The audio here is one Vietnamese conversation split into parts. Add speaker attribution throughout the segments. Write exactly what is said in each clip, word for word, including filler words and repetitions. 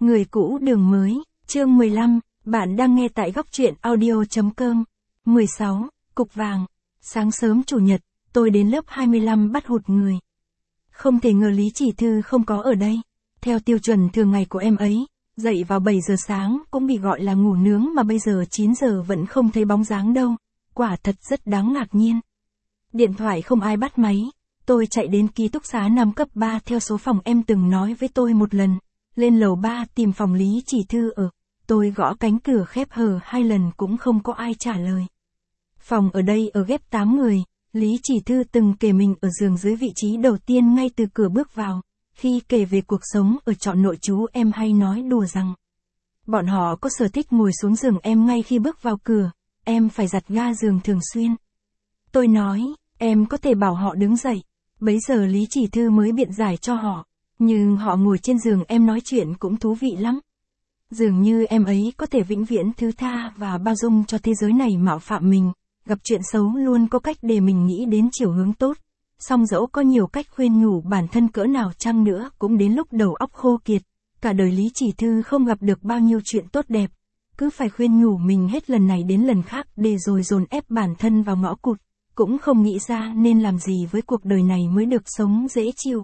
Speaker 1: Người cũ đường mới, chương mười lăm, bạn đang nghe tại góc truyện audio.com. mười sáu, cục vàng. Sáng sớm chủ nhật, tôi đến lớp hai mươi lăm bắt hụt người. Không thể ngờ Lý Chỉ Thư không có ở đây. Theo tiêu chuẩn thường ngày của em ấy, dậy vào bảy giờ sáng cũng bị gọi là ngủ nướng mà bây giờ chín giờ vẫn không thấy bóng dáng đâu. Quả thật rất đáng ngạc nhiên. Điện thoại không ai bắt máy. Tôi chạy đến ký túc xá năm cấp ba theo số phòng em từng nói với tôi một lần. Lên lầu ba tìm phòng Lý Chỉ Thư ở. Tôi gõ cánh cửa khép hờ hai lần cũng không có ai trả lời. Phòng ở đây ở ghép tám người, Lý Chỉ Thư từng kể mình ở giường dưới vị trí đầu tiên ngay từ cửa bước vào. Khi kể về cuộc sống ở trọ nội trú em hay nói đùa rằng bọn họ có sở thích ngồi xuống giường em ngay khi bước vào cửa, em phải giặt ga giường thường xuyên. Tôi nói, em có thể bảo họ đứng dậy. Bấy giờ Lý Chỉ Thư mới biện giải cho họ. Nhưng họ ngồi trên giường em nói chuyện cũng thú vị lắm. Dường như em ấy có thể vĩnh viễn thứ tha và bao dung cho thế giới này mạo phạm mình, gặp chuyện xấu luôn có cách để mình nghĩ đến chiều hướng tốt. Song dẫu có nhiều cách khuyên nhủ bản thân cỡ nào chăng nữa cũng đến lúc đầu óc khô kiệt. Cả đời Lý Chỉ Thư không gặp được bao nhiêu chuyện tốt đẹp. Cứ phải khuyên nhủ mình hết lần này đến lần khác để rồi dồn ép bản thân vào ngõ cụt. Cũng không nghĩ ra nên làm gì với cuộc đời này mới được sống dễ chịu.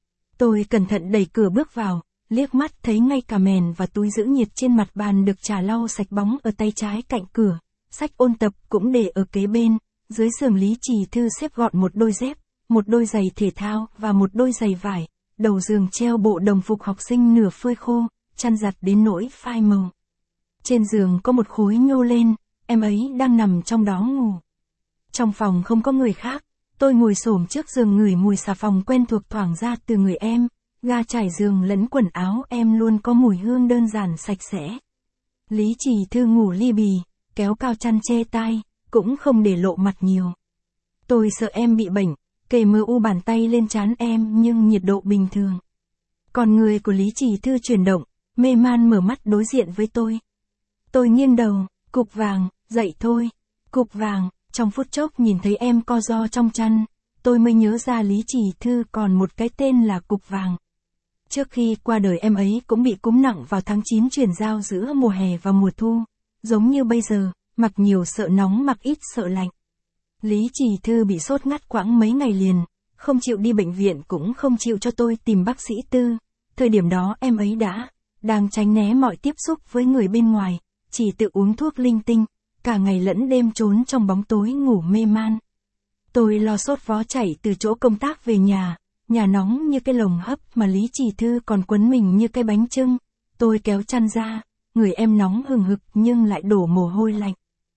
Speaker 1: Tôi cẩn thận đẩy cửa bước vào, liếc mắt thấy ngay cả mền và túi giữ nhiệt trên mặt bàn được chà lau sạch bóng ở tay trái cạnh cửa. Sách ôn tập cũng để ở kế bên, dưới giường Lý Chỉ Thư xếp gọn một đôi dép, một đôi giày thể thao và một đôi giày vải. Đầu giường treo bộ đồng phục học sinh nửa phơi khô, chăn giặt đến nỗi phai màu. Trên giường có một khối nhô lên, em ấy đang nằm trong đó ngủ. Trong phòng không có người khác. Tôi ngồi xổm trước giường ngửi mùi xà phòng quen thuộc thoảng ra từ người em, ga trải giường lẫn quần áo em luôn có mùi hương đơn giản sạch sẽ. Lý Chỉ Thư ngủ li bì, kéo cao chăn che tai, cũng không để lộ mặt nhiều. Tôi sợ em bị bệnh, kề mờ u bàn tay lên trán em nhưng nhiệt độ bình thường. Còn người của Lý Chỉ Thư chuyển động, mê man mở mắt đối diện với tôi. Tôi nghiêng đầu, cục vàng, dậy thôi, cục vàng. Trong phút chốc nhìn thấy em co ro trong chăn, tôi mới nhớ ra Lý Chỉ Thư còn một cái tên là cục vàng. Trước khi qua đời em ấy cũng bị cúm nặng vào tháng chín chuyển giao giữa mùa hè và mùa thu. Giống như bây giờ, mặc nhiều sợ nóng mặc ít sợ lạnh. Lý Chỉ Thư bị sốt ngắt quãng mấy ngày liền, không chịu đi bệnh viện cũng không chịu cho tôi tìm bác sĩ tư. Thời điểm đó em ấy đã, đang tránh né mọi tiếp xúc với người bên ngoài, chỉ tự uống thuốc linh tinh. Cả ngày lẫn đêm trốn trong bóng tối ngủ mê man. Tôi lo sốt vó chảy từ chỗ công tác về nhà, nhà nóng như cái lồng hấp mà Lý Chỉ Thư còn quấn mình như cái bánh chưng. Tôi kéo chăn ra, người em nóng hừng hực nhưng lại đổ mồ hôi lạnh.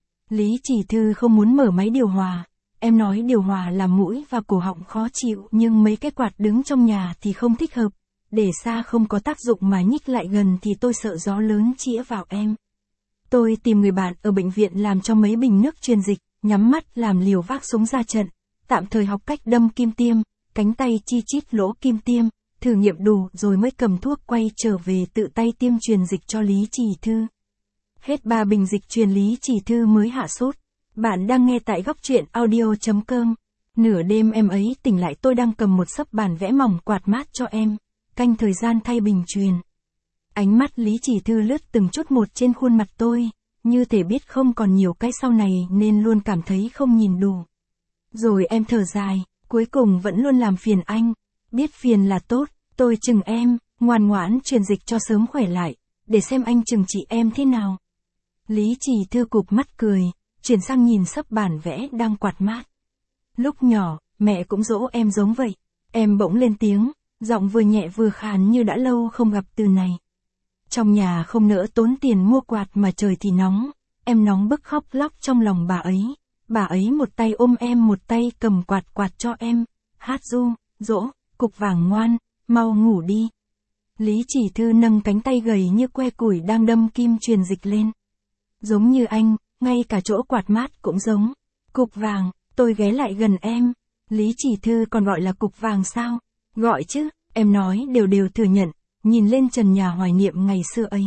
Speaker 1: Lý Chỉ Thư không muốn mở máy điều hòa, em nói điều hòa làm mũi và cổ họng khó chịu nhưng mấy cái quạt đứng trong nhà thì không thích hợp. Để xa không có tác dụng mà nhích lại gần thì tôi sợ gió lớn chĩa vào em. Tôi tìm người bạn ở bệnh viện làm cho mấy bình nước truyền dịch, nhắm mắt làm liều vác súng ra trận, tạm thời học cách đâm kim tiêm, cánh tay chi chít lỗ kim tiêm, thử nghiệm đủ rồi mới cầm thuốc quay trở về tự tay tiêm truyền dịch cho Lý Chỉ Thư. Hết ba bình dịch truyền Lý Chỉ Thư mới hạ sốt. Bạn đang nghe tại góc truyện audio.com. Nửa đêm em ấy tỉnh lại tôi đang cầm một xấp bản vẽ mỏng quạt mát cho em, canh thời gian thay bình truyền. Ánh mắt Lý Chỉ Thư lướt từng chút một trên khuôn mặt tôi, như thể biết không còn nhiều cái sau này nên luôn cảm thấy không nhìn đủ. Rồi em thở dài, cuối cùng vẫn luôn làm phiền anh, biết phiền là tốt, tôi chừng em, ngoan ngoãn truyền dịch cho sớm khỏe lại, để xem anh chừng trị em thế nào. Lý Chỉ Thư cụp mắt cười, chuyển sang nhìn xấp bản vẽ đang quạt mát. Lúc nhỏ, mẹ cũng dỗ em giống vậy, em bỗng lên tiếng, giọng vừa nhẹ vừa khàn như đã lâu không gặp từ này. Trong nhà không nỡ tốn tiền mua quạt mà trời thì nóng, em nóng bức khóc lóc trong lòng bà ấy. Bà ấy một tay ôm em một tay cầm quạt quạt cho em, hát ru, dỗ, cục vàng ngoan, mau ngủ đi. Lý Chỉ Thư nâng cánh tay gầy như que củi đang đâm kim truyền dịch lên. Giống như anh, ngay cả chỗ quạt mát cũng giống. Cục vàng, tôi ghé lại gần em. Lý Chỉ Thư còn gọi là cục vàng sao? Gọi chứ, em nói đều đều thừa nhận. Nhìn lên trần nhà hoài niệm ngày xưa ấy.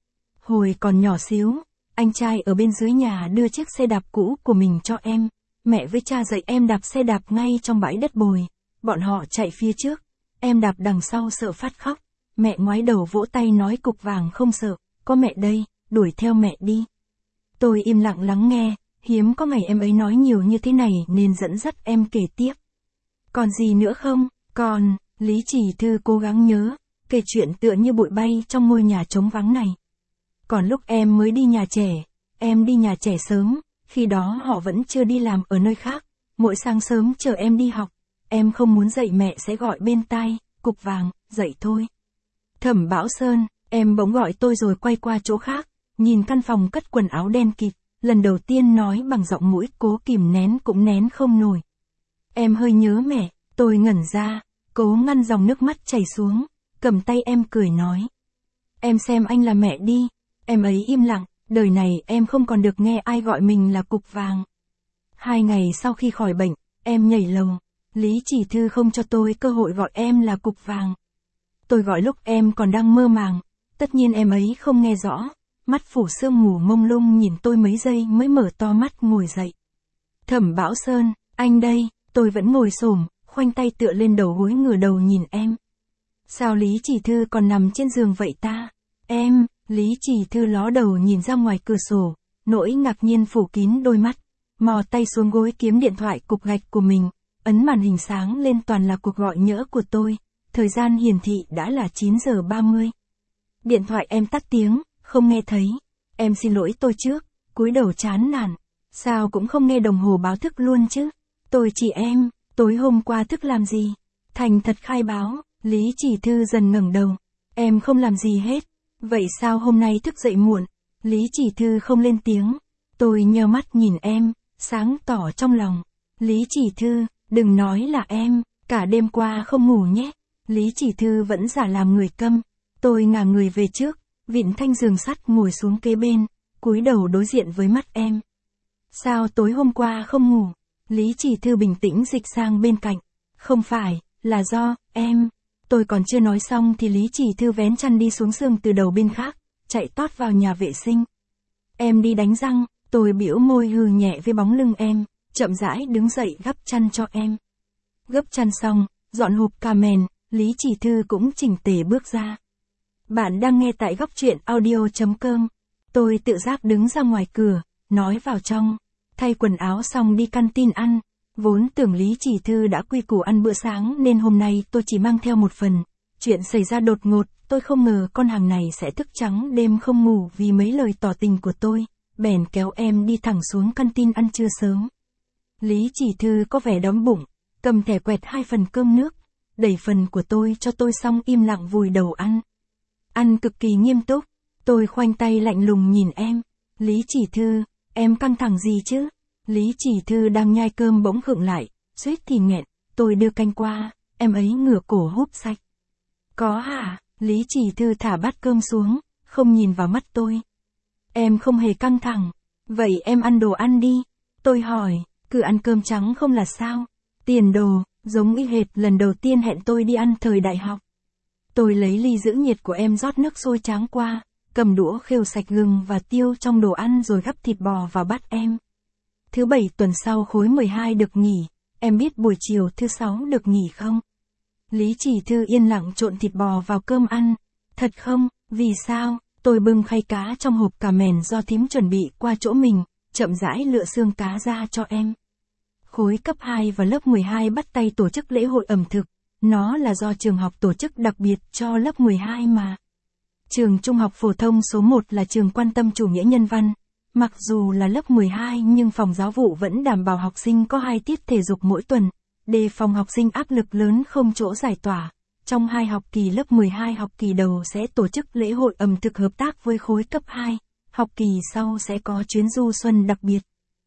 Speaker 1: Hồi còn nhỏ xíu, anh trai ở bên dưới nhà đưa chiếc xe đạp cũ của mình cho em. Mẹ với cha dạy em đạp xe đạp ngay trong bãi đất bồi. Bọn họ chạy phía trước, em đạp đằng sau sợ phát khóc. Mẹ ngoái đầu vỗ tay nói cục vàng không sợ, có mẹ đây, đuổi theo mẹ đi. Tôi im lặng lắng nghe, hiếm có ngày em ấy nói nhiều như thế này nên dẫn dắt em kể tiếp. Còn gì nữa không? Còn, Lý Chỉ Thư cố gắng nhớ, kể chuyện tựa như bụi bay trong ngôi nhà trống vắng này. Còn lúc em mới đi nhà trẻ, em đi nhà trẻ sớm, khi đó họ vẫn chưa đi làm ở nơi khác, mỗi sáng sớm chờ em đi học, em không muốn dậy mẹ sẽ gọi bên tai, cục vàng, dậy thôi. Thẩm Bảo Sơn, em bỗng gọi tôi rồi quay qua chỗ khác, nhìn căn phòng cất quần áo đen kịt, lần đầu tiên nói bằng giọng mũi cố kìm nén cũng nén không nổi. Em hơi nhớ mẹ, tôi ngẩn ra, cố ngăn dòng nước mắt chảy xuống, cầm tay em cười nói. Em xem anh là mẹ đi, em ấy im lặng, đời này em không còn được nghe ai gọi mình là cục vàng. Hai ngày sau khi khỏi bệnh, em nhảy lầu, Lý Chỉ Thư không cho tôi cơ hội gọi em là cục vàng. Tôi gọi lúc em còn đang mơ màng, tất nhiên em ấy không nghe rõ, mắt phủ sương mù mông lung nhìn tôi mấy giây mới mở to mắt ngồi dậy. Thẩm Bảo Sơn, anh đây, tôi vẫn ngồi xổm, khoanh tay tựa lên đầu gối ngửa đầu nhìn em. Sao Lý Chỉ Thư còn nằm trên giường vậy ta? Em, Lý Chỉ Thư ló đầu nhìn ra ngoài cửa sổ, nỗi ngạc nhiên phủ kín đôi mắt, mò tay xuống gối kiếm điện thoại cục gạch của mình, ấn màn hình sáng lên toàn là cuộc gọi nhỡ của tôi, thời gian hiển thị đã là chín giờ ba mươi. Điện thoại em tắt tiếng, không nghe thấy, em xin lỗi tôi trước, cúi đầu chán nản, sao cũng không nghe đồng hồ báo thức luôn chứ, tôi chỉ em, tối hôm qua thức làm gì? Thành thật khai báo, Lý Chỉ Thư dần ngẩng đầu, em không làm gì hết, vậy sao hôm nay thức dậy muộn? Lý Chỉ Thư không lên tiếng, tôi nheo mắt nhìn em, sáng tỏ trong lòng, Lý Chỉ Thư, đừng nói là em, cả đêm qua không ngủ nhé. Lý Chỉ Thư vẫn giả làm người câm, tôi ngả người về trước, vịn thanh giường sắt ngồi xuống kế bên, cúi đầu đối diện với mắt em. Sao tối hôm qua không ngủ? Lý Chỉ Thư bình tĩnh dịch sang bên cạnh, không phải, là do, em. Tôi còn chưa nói xong thì Lý Chỉ Thư vén chăn đi xuống giường từ đầu bên khác, chạy tót vào nhà vệ sinh. Em đi đánh răng, tôi bĩu môi hừ nhẹ với bóng lưng em, chậm rãi đứng dậy gấp chăn cho em. Gấp chăn xong, dọn hộp cà mền, Lý Chỉ Thư cũng chỉnh tề bước ra. Bạn đang nghe tại góc truyện audio.com. Tôi tự giác đứng ra ngoài cửa, nói vào trong, thay quần áo xong đi căn tin ăn. Vốn tưởng Lý Chỉ Thư đã quy củ ăn bữa sáng nên hôm nay tôi chỉ mang theo một phần. Chuyện xảy ra đột ngột, tôi không ngờ con hàng này sẽ thức trắng đêm không ngủ vì mấy lời tỏ tình của tôi, bèn kéo em đi thẳng xuống căn tin ăn trưa sớm. Lý Chỉ Thư có vẻ đói bụng, cầm thẻ quẹt hai phần cơm nước, đẩy phần của tôi cho tôi xong im lặng vùi đầu ăn. Ăn cực kỳ nghiêm túc, tôi khoanh tay lạnh lùng nhìn em. Lý Chỉ Thư, em căng thẳng gì chứ? Lý Chỉ Thư đang nhai cơm bỗng khựng lại, suýt thì nghẹn, tôi đưa canh qua, em ấy ngửa cổ húp sạch. Có hả? Lý Chỉ Thư thả bát cơm xuống, không nhìn vào mắt tôi. Em không hề căng thẳng, vậy em ăn đồ ăn đi. Tôi hỏi, cứ ăn cơm trắng không là sao? Tiền đồ, giống y hệt lần đầu tiên hẹn tôi đi ăn thời đại học. Tôi lấy ly giữ nhiệt của em rót nước sôi tráng qua, cầm đũa khêu sạch gừng và tiêu trong đồ ăn rồi gắp thịt bò vào bát em. Thứ bảy tuần sau khối mười hai được nghỉ, em biết buổi chiều thứ sáu được nghỉ không? Lý Chỉ Thư yên lặng trộn thịt bò vào cơm ăn. Thật không? Vì sao? Tôi bưng khay cá trong hộp cà mền do thím chuẩn bị qua chỗ mình, chậm rãi lựa xương cá ra cho em. Khối cấp hai và lớp mười hai bắt tay tổ chức lễ hội ẩm thực, nó là do trường học tổ chức đặc biệt cho lớp mười hai mà. Trường Trung học phổ thông số một là trường quan tâm chủ nghĩa nhân văn. Mặc dù là lớp mười hai nhưng phòng giáo vụ vẫn đảm bảo học sinh có hai tiết thể dục mỗi tuần, đề phòng học sinh áp lực lớn không chỗ giải tỏa. Trong hai học kỳ lớp mười hai học kỳ đầu sẽ tổ chức lễ hội ẩm thực hợp tác với khối cấp hai, học kỳ sau sẽ có chuyến du xuân đặc biệt.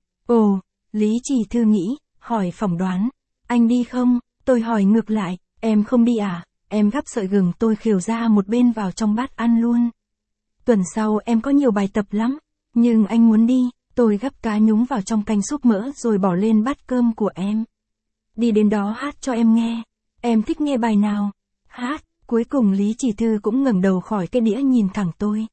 Speaker 1: Ồ, Lý Chỉ Thư nghĩ, hỏi phỏng đoán, anh đi không? Tôi hỏi ngược lại, em không đi à? Em gắp sợi gừng tôi khều ra một bên vào trong bát ăn luôn. Tuần sau em có nhiều bài tập lắm, nhưng anh muốn đi, tôi gắp cá nhúng vào trong canh súp mỡ rồi bỏ lên bát cơm của em. Đi đến đó hát cho em nghe, em thích nghe bài nào? Hát, cuối cùng Lý Chỉ Thư cũng ngẩng đầu khỏi cái đĩa nhìn thẳng tôi.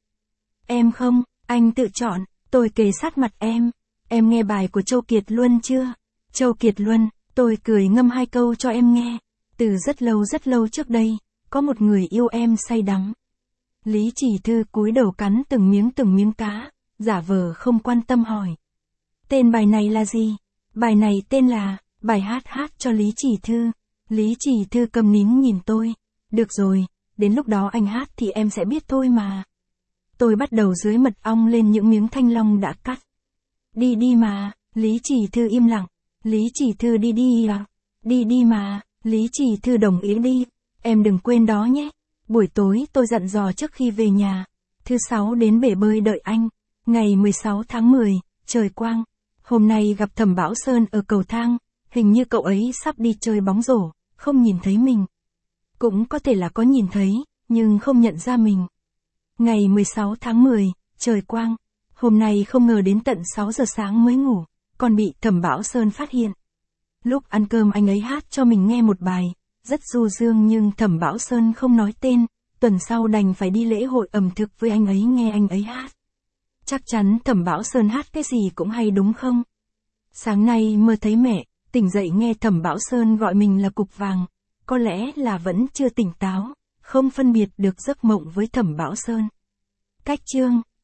Speaker 1: Em không, anh tự chọn, tôi kề sát mặt em. Em nghe bài của Châu Kiệt Luân chưa? Châu Kiệt Luân, tôi cười ngâm hai câu cho em nghe. Từ rất lâu rất lâu trước đây, có một người yêu em say đắm. Lý Chỉ Thư cúi đầu cắn từng miếng từng miếng cá, giả vờ không quan tâm hỏi. Tên bài này là gì? Bài này tên là, bài hát hát cho Lý Chỉ Thư. Lý Chỉ Thư cầm nín nhìn tôi. Được rồi, đến lúc đó anh hát thì em sẽ biết thôi mà. Tôi bắt đầu dưới mật ong lên những miếng thanh long đã cắt. Đi đi mà, Lý Chỉ Thư im lặng. Lý Chỉ Thư đi đi à? Đi đi mà, Lý Chỉ Thư đồng ý đi. Em đừng quên đó nhé. Buổi tối tôi dặn dò trước khi về nhà. Thứ sáu đến bể bơi đợi anh. Ngày mười sáu tháng mười, trời quang. Hôm nay gặp Thẩm Bảo Sơn ở cầu thang. Hình như cậu ấy sắp đi chơi bóng rổ, không nhìn thấy mình. Cũng có thể là có nhìn thấy, nhưng không nhận ra mình. Ngày mười sáu tháng mười, trời quang. Hôm nay không ngờ đến tận sáu giờ sáng mới ngủ, còn bị Thẩm Bảo Sơn phát hiện. Lúc ăn cơm anh ấy hát cho mình nghe một bài, rất du dương nhưng Thẩm Bảo Sơn không nói tên, tuần sau đành phải đi lễ hội ẩm thực với anh ấy nghe anh ấy hát. Chắc chắn Thẩm Bảo Sơn hát cái gì cũng hay đúng không? Sáng nay mơ thấy mẹ, tỉnh dậy nghe Thẩm Bảo Sơn gọi mình là Cục Vàng, có lẽ là vẫn chưa tỉnh táo, không phân biệt được giấc mộng với Thẩm Bảo Sơn. Cách chương